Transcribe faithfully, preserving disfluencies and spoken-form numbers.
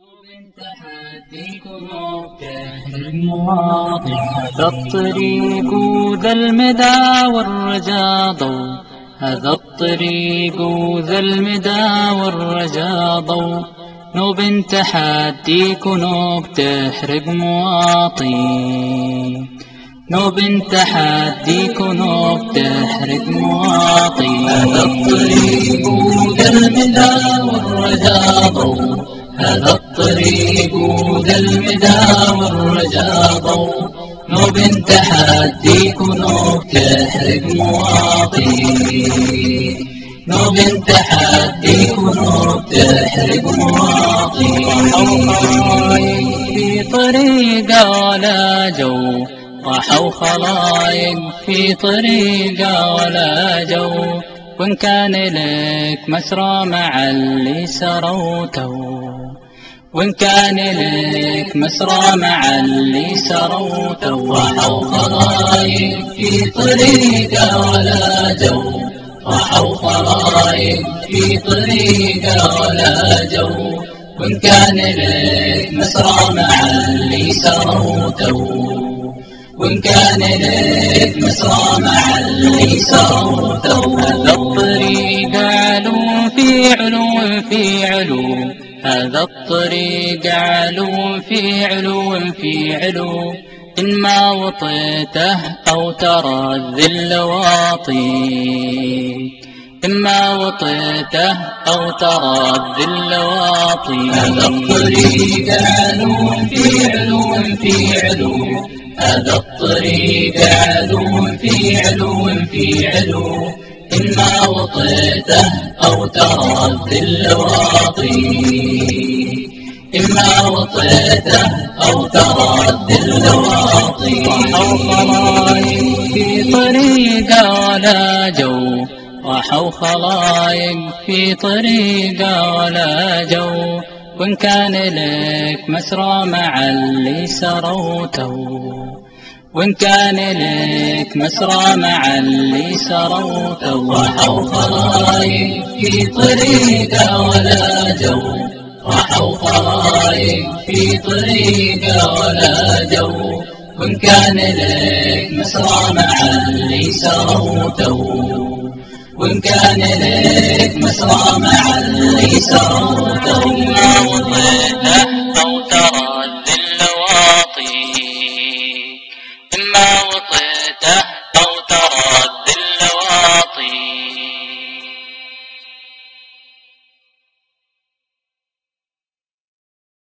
تحديكم وبتحرق مواطن. هذا الطريق ذا المدى والرجا ضوء. هذا الطريق ذا المدى والرجا ضوء. نوب تحديك ونوب تحرق مواطن. نوب تحديك ونوب تحرق مواطن. هذا الطريق ذا المدى والرجا ضوء. هذا الطريق ذا المدى والرجا ضوء. نوب تحديك ونوب تحرق مواطن. نوب تحديك ونوب تحرق مواطن. في طريقه ولا جو. راحوا خلايق في طريقه ولا جو. وإن كان لك مسرى مع اللي سروته. وإن كان لك مسرى مع اللي سروته. راحوا خلايق في طريقه ولا جو. راحوا خلايق في طريقه ولا جو. وإن كان لك مسرى مع اللي سروته. وإن كان لك مسرى مع اللي سروته. هذا الطريق علو في علو في علو. هذا الطريق علو في علو في علو. إن ما وطيته أو ترى الذل واطي. إما وطيته أو ترى الذل واطي. هذا الطريق علو في علو في علو. هذا الطريق علو في علو في علو. إما وطيته أو ترى الذل واطي. إما وطيته أو ترى الذل واطي. راحوا خلايق في طريقه ولا جو. راحوا خلايق في طريقه ولا جو. وإن كان لك مسرى مع اللي سروته. وإن كان لك مسرى مع اللي سروته. راحوا خلايق في طريقه ولا جو. راحوا خلايق في طريقه ولا جو. وإن كان لك مسرى مع اللي سروته. وإن كان لك مسرى مع اللي سروته.